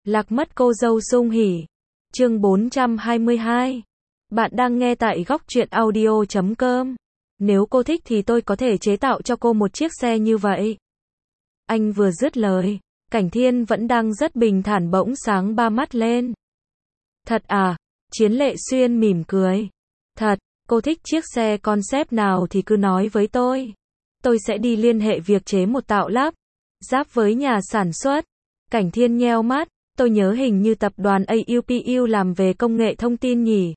Lạc mất cô dâu sung hỉ. Chương 422. Bạn đang nghe tại góc truyện audio.com. Nếu cô thích thì tôi có thể chế tạo cho cô một chiếc xe như vậy. Anh vừa dứt lời, Cảnh Thiên vẫn đang rất bình thản bỗng sáng ba mắt lên. Thật à? Chiến Lệ Xuyên mỉm cười. Thật, cô thích chiếc xe concept nào thì cứ nói với tôi. Tôi sẽ đi liên hệ việc chế một tạo lắp ráp với nhà sản xuất. Cảnh Thiên nheo mắt, tôi nhớ hình như tập đoàn AUPU làm về công nghệ thông tin nhỉ?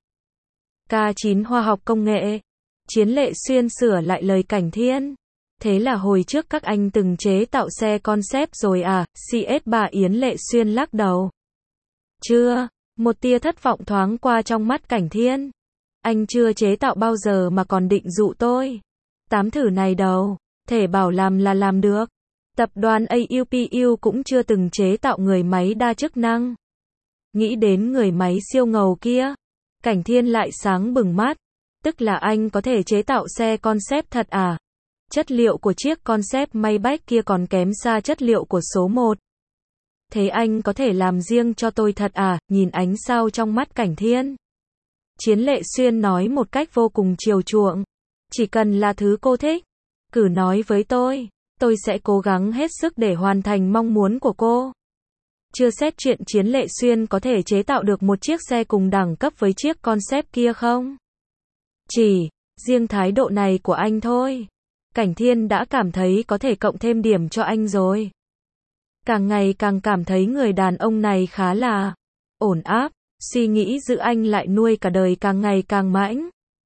K9 Khoa học công nghệ. Chiến Lệ Xuyên sửa lại lời Cảnh Thiên. Thế là hồi trước các anh từng chế tạo xe concept rồi à? CS3 Yến Lệ Xuyên lắc đầu. Chưa, một tia thất vọng thoáng qua trong mắt Cảnh Thiên. Anh chưa chế tạo bao giờ mà còn định dụ tôi. Tám thử này đâu, thể bảo làm là làm được. Tập đoàn AUPU cũng chưa từng chế tạo người máy đa chức năng. Nghĩ đến người máy siêu ngầu kia, Cảnh Thiên lại sáng bừng mắt. Tức là anh có thể chế tạo xe concept thật à? Chất liệu của chiếc concept Maybach kia còn kém xa chất liệu của số 1. Thế anh có thể làm riêng cho tôi thật à? Nhìn ánh sao trong mắt Cảnh Thiên, Chiến Lệ Xuyên nói một cách vô cùng chiều chuộng. Chỉ cần là thứ cô thích, cứ nói với tôi sẽ cố gắng hết sức để hoàn thành mong muốn của cô. Chưa xét chuyện Chiến Lệ Xuyên có thể chế tạo được một chiếc xe cùng đẳng cấp với chiếc concept kia không? Chỉ riêng thái độ này của anh thôi, Cảnh Thiên đã cảm thấy có thể cộng thêm điểm cho anh rồi. Càng ngày càng cảm thấy người đàn ông này khá là ổn áp, suy nghĩ giữ anh lại nuôi cả đời càng ngày càng mãnh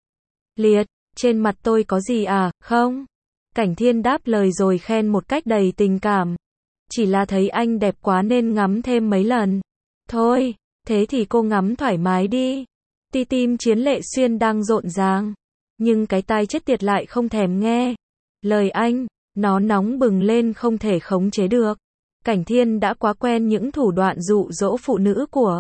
liệt. Trên mặt tôi có gì à? Không. Cảnh Thiên đáp lời rồi khen một cách đầy tình cảm. Chỉ là thấy anh đẹp quá nên ngắm thêm mấy lần. Thôi, thế thì cô ngắm thoải mái đi. Tim Chiến Lệ Xuyên đang rộn ràng, nhưng cái tai chết tiệt lại không thèm nghe lời anh, nó nóng bừng lên không thể khống chế được. Cảnh Thiên đã quá quen những thủ đoạn dụ dỗ phụ nữ của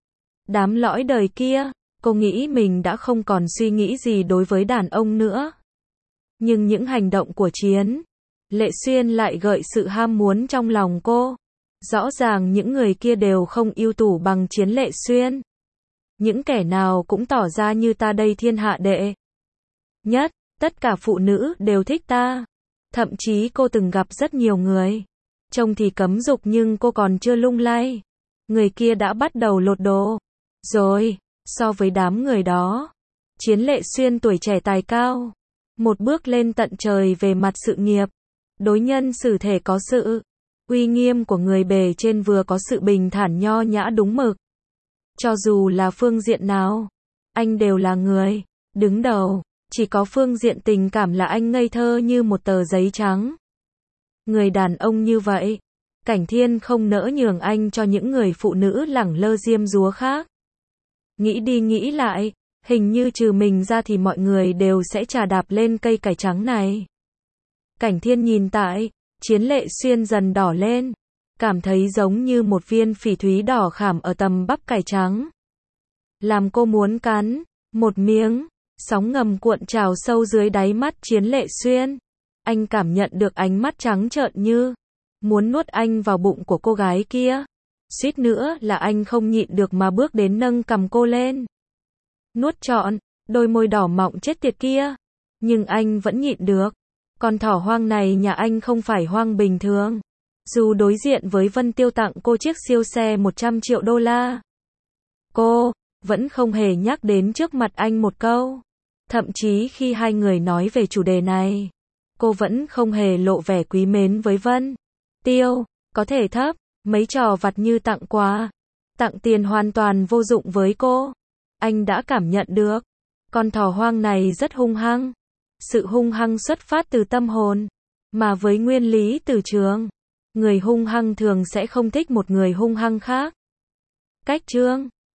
đám lõi đời kia. Cô nghĩ mình đã không còn suy nghĩ gì đối với đàn ông nữa. Nhưng những hành động của Chiến Lệ Xuyên lại gợi sự ham muốn trong lòng cô. Rõ ràng những người kia đều không ưu tú bằng Chiến Lệ Xuyên. Những kẻ nào cũng tỏ ra như ta đây thiên hạ đệ nhất, tất cả phụ nữ đều thích ta. Thậm chí cô từng gặp rất nhiều người trông thì cấm dục nhưng cô còn chưa lung lay, người kia đã bắt đầu lột đồ rồi. So với đám người đó, Chiến Lệ Xuyên tuổi trẻ tài cao, một bước lên tận trời về mặt sự nghiệp. Đối nhân xử thể có sự uy nghiêm của người bề trên, vừa có sự bình thản nho nhã đúng mực. Cho dù là phương diện nào, anh đều là người đứng đầu. Chỉ có phương diện tình cảm là anh ngây thơ như một tờ giấy trắng. Người đàn ông như vậy, Cảnh Thiên không nỡ nhường anh cho những người phụ nữ lẳng lơ diêm dúa khác. Nghĩ đi nghĩ lại, hình như trừ mình ra thì mọi người đều sẽ chà đạp lên cây cải trắng này. Cảnh Thiên nhìn tại Chiến Lệ Xuyên dần đỏ lên, cảm thấy giống như một viên phỉ thúy đỏ khảm ở tầm bắp cải trắng, làm cô muốn cắn một miếng. Sóng ngầm cuộn trào sâu dưới đáy mắt Chiến Lệ Xuyên. Anh cảm nhận được ánh mắt trắng trợn như muốn nuốt anh vào bụng của cô gái kia. Suýt nữa là anh không nhịn được mà bước đến nâng cằm cô lên, nuốt trọn đôi môi đỏ mọng chết tiệt kia. Nhưng anh vẫn nhịn được. Con thỏ hoang này nhà anh không phải hoang bình thường. Dù đối diện với Vân Tiêu tặng cô chiếc siêu xe 100 triệu đô la, cô vẫn không hề nhắc đến trước mặt anh một câu. Thậm chí khi hai người nói về chủ đề này, cô vẫn không hề lộ vẻ quý mến với Vân Tiêu. Có thể thấp mấy trò vặt như tặng quà, tặng tiền hoàn toàn vô dụng với cô. Anh đã cảm nhận được con thỏ hoang này rất hung hăng. Sự hung hăng xuất phát từ tâm hồn, mà với nguyên lý từ trường, người hung hăng thường sẽ không thích một người hung hăng khác. Cách chương